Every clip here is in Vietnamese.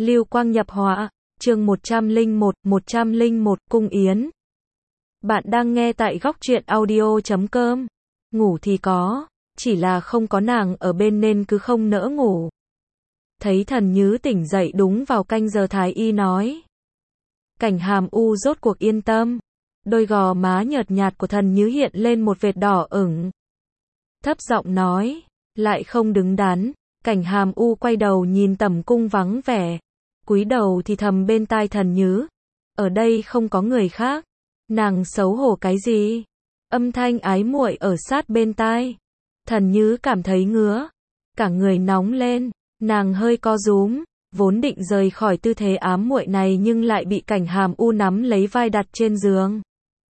Lưu quang nhập họa, chương 101 Cung Yến. Bạn đang nghe tại góc truyện audio.com. Ngủ thì có, chỉ là không có nàng ở bên nên cứ không nỡ ngủ. Thấy Thần Nhứ tỉnh dậy đúng vào canh giờ thái y nói. Cảnh Hàm U rốt cuộc yên tâm. Đôi gò má nhợt nhạt của Thần Nhứ hiện lên một vệt đỏ ửng. Thấp giọng nói, lại không đứng đắn. Cảnh Hàm U quay đầu nhìn tẩm cung vắng vẻ. Cúi đầu thì thầm bên tai Thần Nhứ. Ở đây không có người khác. Nàng xấu hổ cái gì? Âm thanh ái muội ở sát bên tai. Thần Nhứ cảm thấy ngứa. Cả người nóng lên. Nàng hơi co rúm. Vốn định rời khỏi tư thế ám muội này nhưng lại bị Cảnh Hàm U nắm lấy vai đặt trên giường.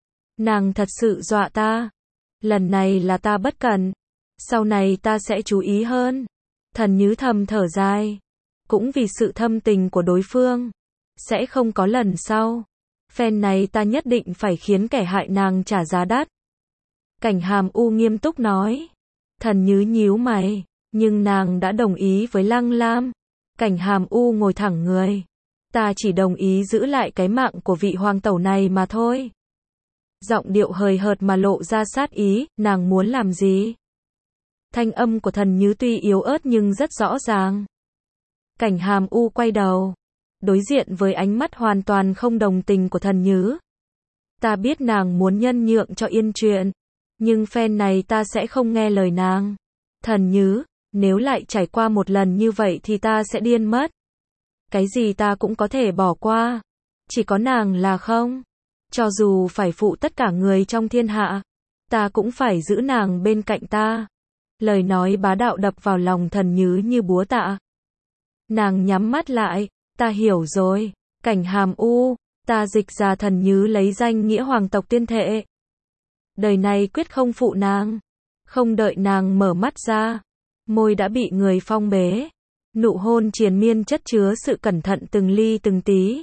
Nàng thật sự dọa ta. Lần này là ta bất cẩn. Sau này ta sẽ chú ý hơn. Thần Nhứ thầm thở dài. Cũng vì sự thâm tình của đối phương. Sẽ không có lần sau. Phen này ta nhất định phải khiến kẻ hại nàng trả giá đắt. Cảnh Hàm U nghiêm túc nói. Thần Nhứ nhíu mày. Nhưng nàng đã đồng ý với Lăng Lam. Cảnh Hàm U ngồi thẳng người. Ta chỉ đồng ý giữ lại cái mạng của vị hoàng tẩu này mà thôi. Giọng điệu hời hợt mà lộ ra sát ý. Nàng muốn làm gì? Thanh âm của Thần Nhứ tuy yếu ớt nhưng rất rõ ràng. Cảnh Hàm U quay đầu. Đối diện với ánh mắt hoàn toàn không đồng tình của Thần Nhứ. Ta biết nàng muốn nhân nhượng cho Yên chuyện. Nhưng phen này ta sẽ không nghe lời nàng. Thần Nhứ, nếu lại trải qua một lần như vậy thì ta sẽ điên mất. Cái gì ta cũng có thể bỏ qua. Chỉ có nàng là không. Cho dù phải phụ tất cả người trong thiên hạ. Ta cũng phải giữ nàng bên cạnh ta. Lời nói bá đạo đập vào lòng Thần Nhứ như búa tạ. Nàng nhắm mắt lại. Ta hiểu rồi. Cảnh Hàm U. Ta dịch ra Thần Nhứ lấy danh nghĩa hoàng tộc tuyên thệ. Đời này quyết không phụ nàng. Không đợi nàng mở mắt ra. Môi đã bị người phong bế. Nụ hôn triền miên chất chứa sự cẩn thận từng ly từng tí.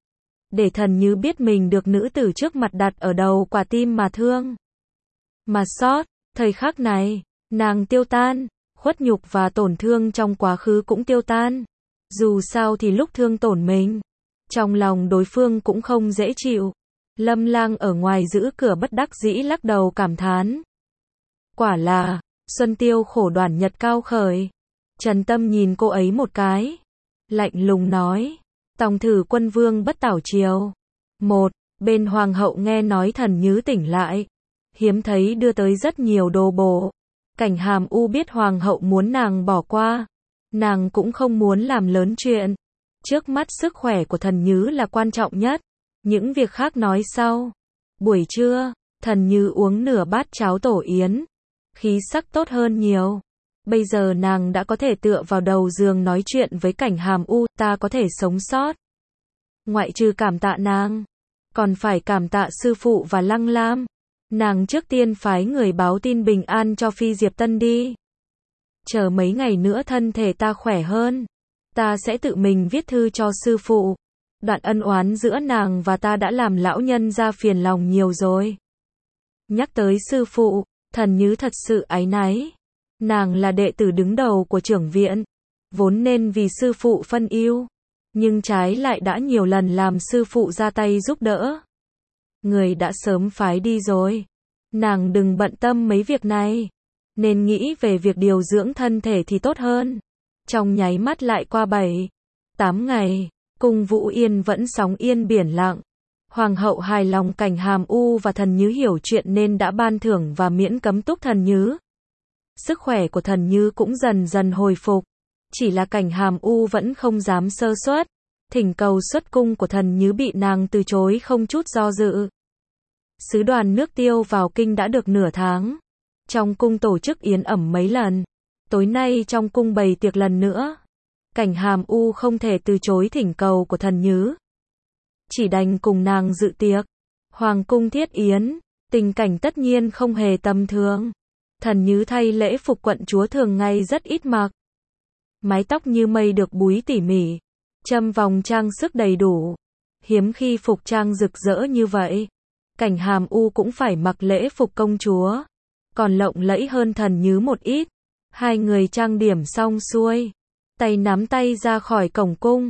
Để Thần Nhứ biết mình được nữ tử trước mặt đặt ở đầu quả tim mà thương. Mà xót. Thời khắc này. Nàng tiêu tan. Khuất nhục và tổn thương trong quá khứ cũng tiêu tan. Dù sao thì lúc thương tổn mình. Trong lòng đối phương cũng không dễ chịu. Lâm Lang ở ngoài giữ cửa bất đắc dĩ lắc đầu cảm thán. Quả là, Xuân Tiêu khổ đoản nhật cao khởi. Trần Tâm nhìn cô ấy một cái. Lạnh lùng nói. Tòng thử quân vương bất tảo triều. Bên hoàng hậu nghe nói Thần Nhứ tỉnh lại. Hiếm thấy đưa tới rất nhiều đồ bổ. Cảnh Hàm U biết hoàng hậu muốn nàng bỏ qua. Nàng cũng không muốn làm lớn chuyện. Trước mắt sức khỏe của Thần Nhứ là quan trọng nhất. Những việc khác nói sau. Buổi trưa, Thần Nhứ uống nửa bát cháo tổ yến. Khí sắc tốt hơn nhiều. Bây giờ nàng đã có thể tựa vào đầu giường nói chuyện với Cảnh Hàm U. Ta có thể sống sót. Ngoại trừ cảm tạ nàng. Còn phải cảm tạ sư phụ và Lăng Lam. Nàng trước tiên phái người báo tin bình an cho Phi Diệp Tân đi. Chờ mấy ngày nữa thân thể ta khỏe hơn. Ta sẽ tự mình viết thư cho sư phụ. Đoạn ân oán giữa nàng và ta đã làm lão nhân ra phiền lòng nhiều rồi. Nhắc tới sư phụ, Thần Nhứ thật sự áy náy. Nàng là đệ tử đứng đầu của trưởng viện. Vốn nên vì sư phụ phân ưu. Nhưng trái lại đã nhiều lần làm sư phụ ra tay giúp đỡ. Người đã sớm phái đi rồi. Nàng đừng bận tâm mấy việc này. Nên nghĩ về việc điều dưỡng thân thể thì tốt hơn. Trong nháy mắt lại qua 7-8 ngày. Cung Vũ Yên vẫn sóng yên biển lặng. Hoàng hậu hài lòng Cảnh Hàm U và Thần Nhứ hiểu chuyện nên đã ban thưởng và miễn cấm túc Thần Nhứ. Sức khỏe của Thần Nhứ cũng dần dần hồi phục. Chỉ là Cảnh Hàm U vẫn không dám sơ suất. Thỉnh cầu xuất cung của Thần Nhứ bị nàng từ chối không chút do dự. Sứ đoàn nước Tiêu vào kinh đã được nửa tháng. Trong cung tổ chức yến ẩm mấy lần. Tối nay trong cung bày tiệc lần nữa. Cảnh Hàm U không thể từ chối thỉnh cầu của Thần Nhứ. Chỉ đành cùng nàng dự tiệc. Hoàng cung thiết yến. Tình cảnh tất nhiên không hề tầm thường. Thần Nhứ thay lễ phục quận chúa thường ngày rất ít mặc. Mái tóc như mây được búi tỉ mỉ. Châm vòng trang sức đầy đủ. Hiếm khi phục trang rực rỡ như vậy. Cảnh Hàm U cũng phải mặc lễ phục công chúa. Còn lộng lẫy hơn Thần Nhứ một ít. Hai người trang điểm xong xuôi. Tay nắm tay ra khỏi cổng cung.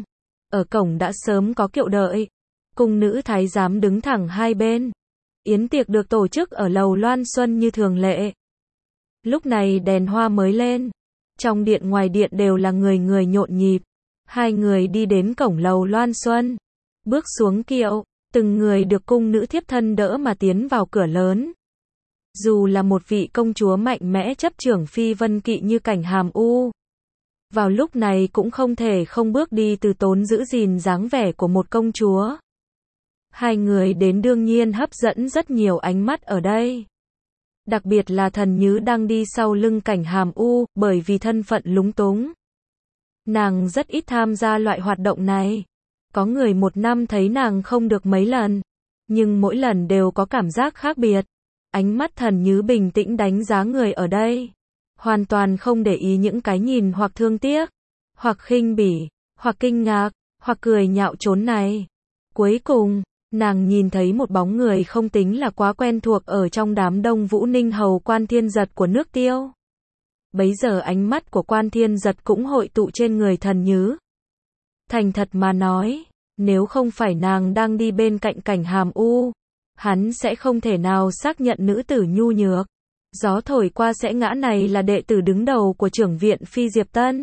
ở cổng đã sớm có kiệu đợi. Cung nữ thái giám đứng thẳng hai bên. Yến tiệc được tổ chức ở lầu Loan Xuân như thường lệ. Lúc này đèn hoa mới lên. Trong điện ngoài điện đều là người người nhộn nhịp. Hai người đi đến cổng lầu Loan Xuân. Bước xuống kiệu, từng người được cung nữ thiếp thân đỡ mà tiến vào cửa lớn. Dù là một vị công chúa mạnh mẽ chấp trưởng phi vân kỵ như Cảnh Hàm U, vào lúc này cũng không thể không bước đi từ tốn giữ gìn dáng vẻ của một công chúa. Hai người đến đương nhiên hấp dẫn rất nhiều ánh mắt ở đây. Đặc biệt là Thần Nhứ đang đi sau lưng Cảnh Hàm U, bởi vì thân phận lúng túng. Nàng rất ít tham gia loại hoạt động này. Có người một năm thấy nàng không được mấy lần, nhưng mỗi lần đều có cảm giác khác biệt. Ánh mắt Thần Nhứ bình tĩnh đánh giá người ở đây, hoàn toàn không để ý những cái nhìn hoặc thương tiếc, hoặc khinh bỉ, hoặc kinh ngạc, hoặc cười nhạo trốn này. Cuối cùng, nàng nhìn thấy một bóng người không tính là quá quen thuộc ở trong đám đông Vũ Ninh Hầu Quan Thiên Giật của nước Tiêu. Bấy giờ ánh mắt của Quan Thiên Giật cũng hội tụ trên người Thần Nhứ. Thành thật mà nói, nếu không phải nàng đang đi bên cạnh Cảnh Hàm U, hắn sẽ không thể nào xác nhận nữ tử nhu nhược, gió thổi qua sẽ ngã này là đệ tử đứng đầu của trưởng viện Phi Diệp Tân.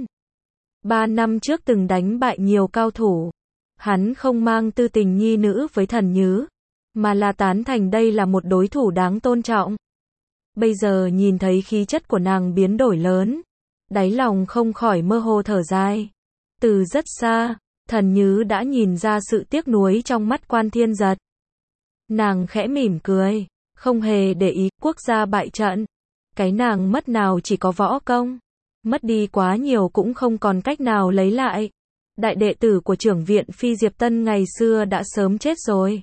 3 năm trước từng đánh bại nhiều cao thủ. Hắn không mang tư tình nhi nữ với Thần Nhứ, mà là tán thành đây là một đối thủ đáng tôn trọng. Bây giờ nhìn thấy khí chất của nàng biến đổi lớn, đáy lòng không khỏi mơ hồ thở dài. Từ rất xa, Thần Nhứ đã nhìn ra sự tiếc nuối trong mắt Quan Thiên Giật. Nàng khẽ mỉm cười, không hề để ý quốc gia bại trận. Cái nàng mất nào chỉ có võ công, mất đi quá nhiều cũng không còn cách nào lấy lại. Đại đệ tử của trưởng viện Phi Diệp Tân ngày xưa đã sớm chết rồi.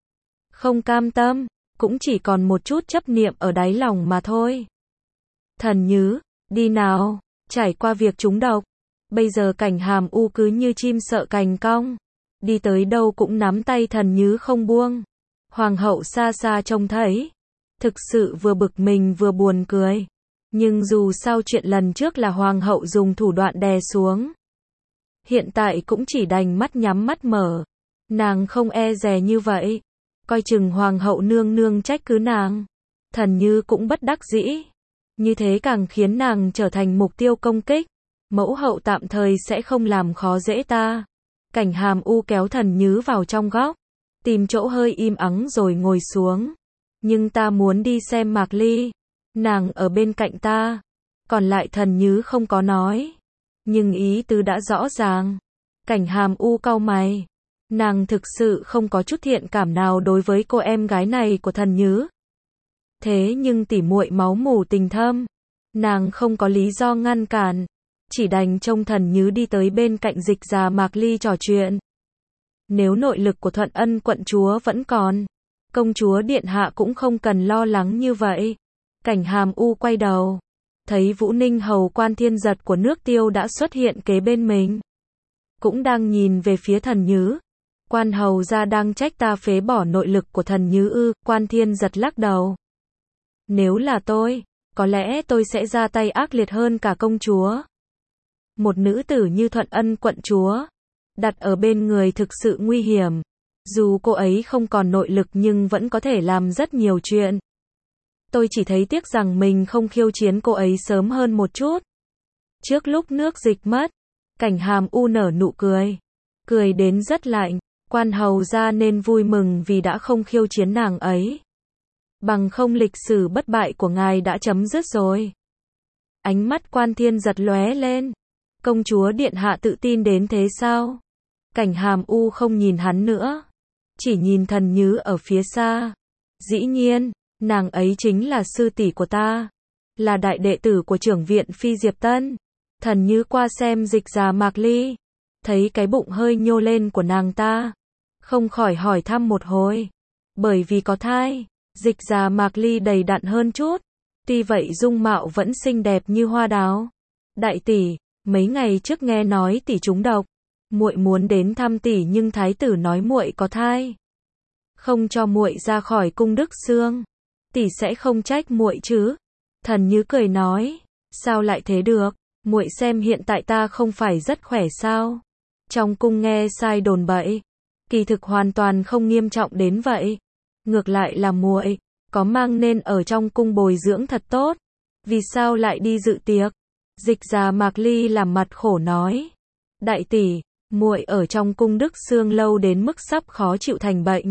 Không cam tâm, cũng chỉ còn một chút chấp niệm ở đáy lòng mà thôi. Thần Nhứ, đi nào, trải qua việc trúng độc. Bây giờ Cảnh Hàm U cứ như chim sợ cành cong. Đi tới đâu cũng nắm tay Thần Nhứ không buông. Hoàng hậu xa xa trông thấy. Thực sự vừa bực mình vừa buồn cười. Nhưng dù sao chuyện lần trước là Hoàng hậu dùng thủ đoạn đè xuống. Hiện tại cũng chỉ đành mắt nhắm mắt mở. Nàng không e dè như vậy. Coi chừng Hoàng hậu nương nương trách cứ nàng. Thần Như cũng bất đắc dĩ. Như thế càng khiến nàng trở thành mục tiêu công kích. Mẫu hậu tạm thời sẽ không làm khó dễ ta. Cảnh Hàm U kéo Thần Như vào trong góc. Tìm chỗ hơi im ắng rồi ngồi xuống. Nhưng ta muốn đi xem Mạc Ly. Nàng ở bên cạnh ta. Còn lại Thần Như không có nói. Nhưng ý tứ đã rõ ràng. Cảnh Hàm U cau mày. Nàng thực sự không có chút thiện cảm nào đối với cô em gái này của Thần Như. Thế nhưng tỉ muội máu mủ tình thâm. Nàng không có lý do ngăn cản. Chỉ đành trông Thần Như đi tới bên cạnh Dịch Già Mạc Ly trò chuyện. Nếu nội lực của Thuận Ân quận chúa vẫn còn, công chúa điện hạ cũng không cần lo lắng như vậy. Cảnh Hàm U quay đầu, thấy Vũ Ninh Hầu Quan Thiên Giật của nước Tiêu đã xuất hiện kế bên mình. Cũng đang nhìn về phía Thần Như. Quan hầu gia đang trách ta phế bỏ nội lực của Thần Như ư? Quan Thiên Giật lắc đầu. Nếu là tôi, có lẽ tôi sẽ ra tay ác liệt hơn cả công chúa. Một nữ tử như Thuận Ân quận chúa, đặt ở bên người thực sự nguy hiểm. Dù cô ấy không còn nội lực nhưng vẫn có thể làm rất nhiều chuyện. Tôi chỉ thấy tiếc rằng mình không khiêu chiến cô ấy sớm hơn một chút. Trước lúc nước dịch mất, Cảnh Hàm U nở nụ cười. Cười đến rất lạnh. Quan hầu gia nên vui mừng vì đã không khiêu chiến nàng ấy. Bằng không lịch sử bất bại của ngài đã chấm dứt rồi. Ánh mắt Quan Thiên Giật lóe lên. Công chúa điện hạ tự tin đến thế sao? Cảnh Hàm U không nhìn hắn nữa. Chỉ nhìn Thần Như ở phía xa. Dĩ nhiên, nàng ấy chính là sư tỷ của ta. Là đại đệ tử của trưởng viện Phi Diệp Tân. Thần Như qua xem Dịch Già Mạc Ly. Thấy cái bụng hơi nhô lên của nàng ta. Không khỏi hỏi thăm một hồi. Bởi vì có thai, Dịch Già Mạc Ly đầy đặn hơn chút. Tuy vậy dung mạo vẫn xinh đẹp như hoa đào. Đại tỷ, mấy ngày trước nghe nói tỷ trúng độc. Muội muốn đến thăm tỷ nhưng thái tử nói muội có thai. Không cho muội ra khỏi cung Đức Xương. Tỷ sẽ không trách muội chứ? Thần Như cười nói. Sao lại thế được? Muội xem hiện tại ta không phải rất khỏe sao? trong cung nghe sai đồn bậy, kỳ thực hoàn toàn không nghiêm trọng đến vậy. Ngược lại là muội có mang nên ở trong cung bồi dưỡng thật tốt, vì sao lại đi dự tiệc? Dịch Già Mạc Ly làm mặt khổ nói, đại tỷ, muội ở trong cung Đức Xương lâu đến mức sắp khó chịu thành bệnh.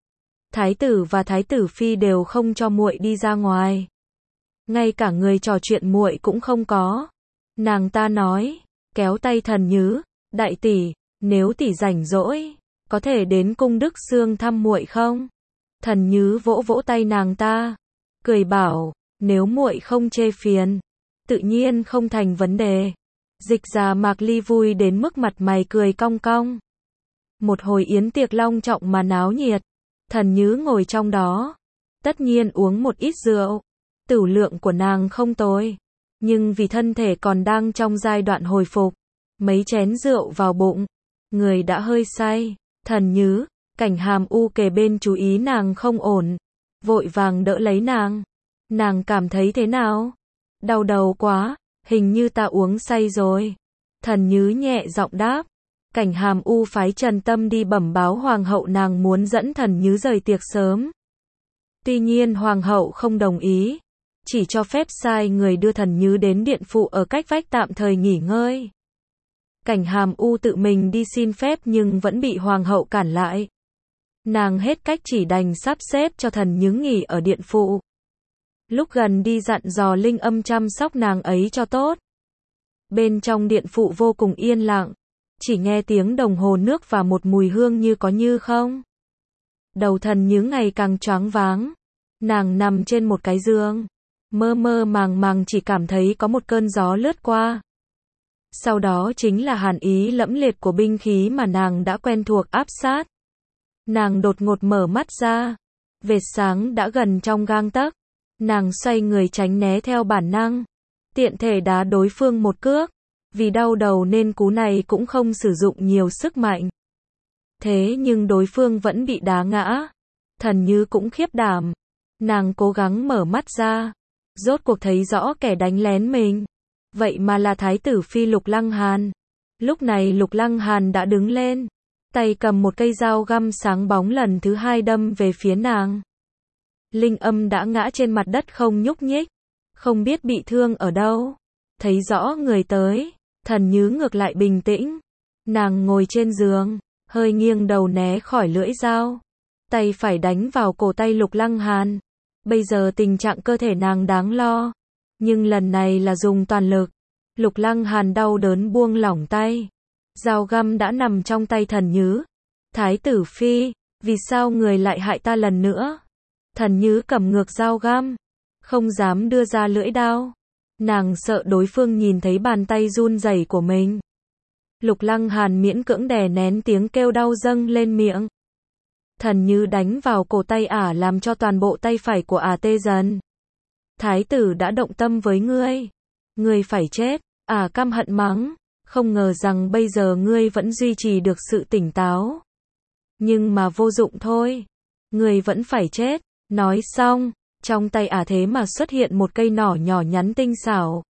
Thái tử và thái tử phi đều không cho muội đi ra ngoài. Ngay cả người trò chuyện muội cũng không có. Nàng ta nói, kéo tay Thần Nhứ, đại tỷ, nếu tỷ rảnh rỗi, có thể đến cung Đức Xương thăm muội không? Thần Nhứ vỗ vỗ tay nàng ta, cười bảo, nếu muội không chê phiền, tự nhiên không thành vấn đề. Dịch Già Mạc Ly vui đến mức mặt mày cười cong cong. Một hồi yến tiệc long trọng mà náo nhiệt. Thần Nhứ ngồi trong đó, tất nhiên uống một ít rượu. Tửu lượng của nàng không tồi, nhưng vì thân thể còn đang trong giai đoạn hồi phục, mấy chén rượu vào bụng, người đã hơi say. Thần Nhứ, Cảnh Hàm U kề bên chú ý nàng không ổn, vội vàng đỡ lấy nàng. Nàng cảm thấy thế nào? Đau đầu quá, hình như ta uống say rồi. Thần Nhứ nhẹ giọng đáp. Cảnh Hàm U phái Trần Tâm đi bẩm báo hoàng hậu nàng muốn dẫn Thần Nhứ rời tiệc sớm. Tuy nhiên hoàng hậu không đồng ý, chỉ cho phép sai người đưa Thần Nhứ đến điện phụ ở cách vách tạm thời nghỉ ngơi. Cảnh Hàm U tự mình đi xin phép nhưng vẫn bị hoàng hậu cản lại. Nàng hết cách chỉ đành sắp xếp cho Thần Nhứ nghỉ ở điện phụ. Lúc gần đi dặn dò Linh Âm chăm sóc nàng ấy cho tốt. Bên trong điện phụ vô cùng yên lặng, chỉ nghe tiếng đồng hồ nước và một mùi hương như có như không. Đầu Thần Nhứ ngày càng choáng váng. Nàng nằm trên một cái giường, mơ mơ màng màng chỉ cảm thấy có một cơn gió lướt qua. Sau đó chính là hàn ý lẫm liệt của binh khí mà nàng đã quen thuộc áp sát. Nàng đột ngột mở mắt ra, vệt sáng đã gần trong gang tấc. Nàng xoay người tránh né theo bản năng, tiện thể đá đối phương một cước. Vì đau đầu nên cú này cũng không sử dụng nhiều sức mạnh. Thế nhưng đối phương vẫn bị đá ngã. Thần Nhứ cũng khiếp đảm. Nàng cố gắng mở mắt ra, rốt cuộc thấy rõ kẻ đánh lén mình. Vậy mà là thái tử phi Lục Lăng Hàn. Lúc này Lục Lăng Hàn đã đứng lên, tay cầm một cây dao găm sáng bóng lần thứ hai đâm về phía nàng. Linh Âm đã ngã trên mặt đất không nhúc nhích, không biết bị thương ở đâu. Thấy rõ người tới, Thần Nhứ ngược lại bình tĩnh. Nàng ngồi trên giường, hơi nghiêng đầu né khỏi lưỡi dao. Tay phải đánh vào cổ tay Lục Lăng Hàn. Bây giờ tình trạng cơ thể nàng đáng lo, nhưng lần này là dùng toàn lực. Lục Lăng Hàn đau đớn buông lỏng tay. Dao găm đã nằm trong tay Thần Nhứ. Thái tử phi, vì sao người lại hại ta lần nữa? Thần Nhứ cầm ngược dao găm, không dám đưa ra lưỡi đao. Nàng sợ đối phương nhìn thấy bàn tay run rẩy của mình. Lục Lăng Hàn miễn cưỡng đè nén tiếng kêu đau dâng lên miệng. Thần Nhứ đánh vào cổ tay ả làm cho toàn bộ tay phải của ả tê dần. Thái tử đã động tâm với ngươi. Ngươi phải chết, ả căm hận mắng. Không ngờ rằng bây giờ ngươi vẫn duy trì được sự tỉnh táo. Nhưng mà vô dụng thôi. Ngươi vẫn phải chết. Nói xong, trong tay ả thế mà xuất hiện một cây nỏ nhỏ nhắn tinh xảo.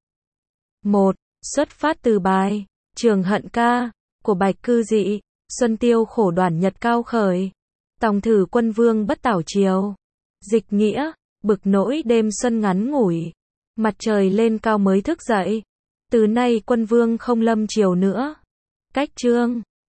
Xuất phát từ bài Trường Hận Ca của Bạch Cư Dị. Xuân tiêu khổ đoản nhật cao khởi, tòng thử quân vương bất tảo chiều. Dịch nghĩa, bực nỗi đêm xuân ngắn ngủi, mặt trời lên cao mới thức dậy. Từ nay quân vương không lâm chiều nữa. Cách chương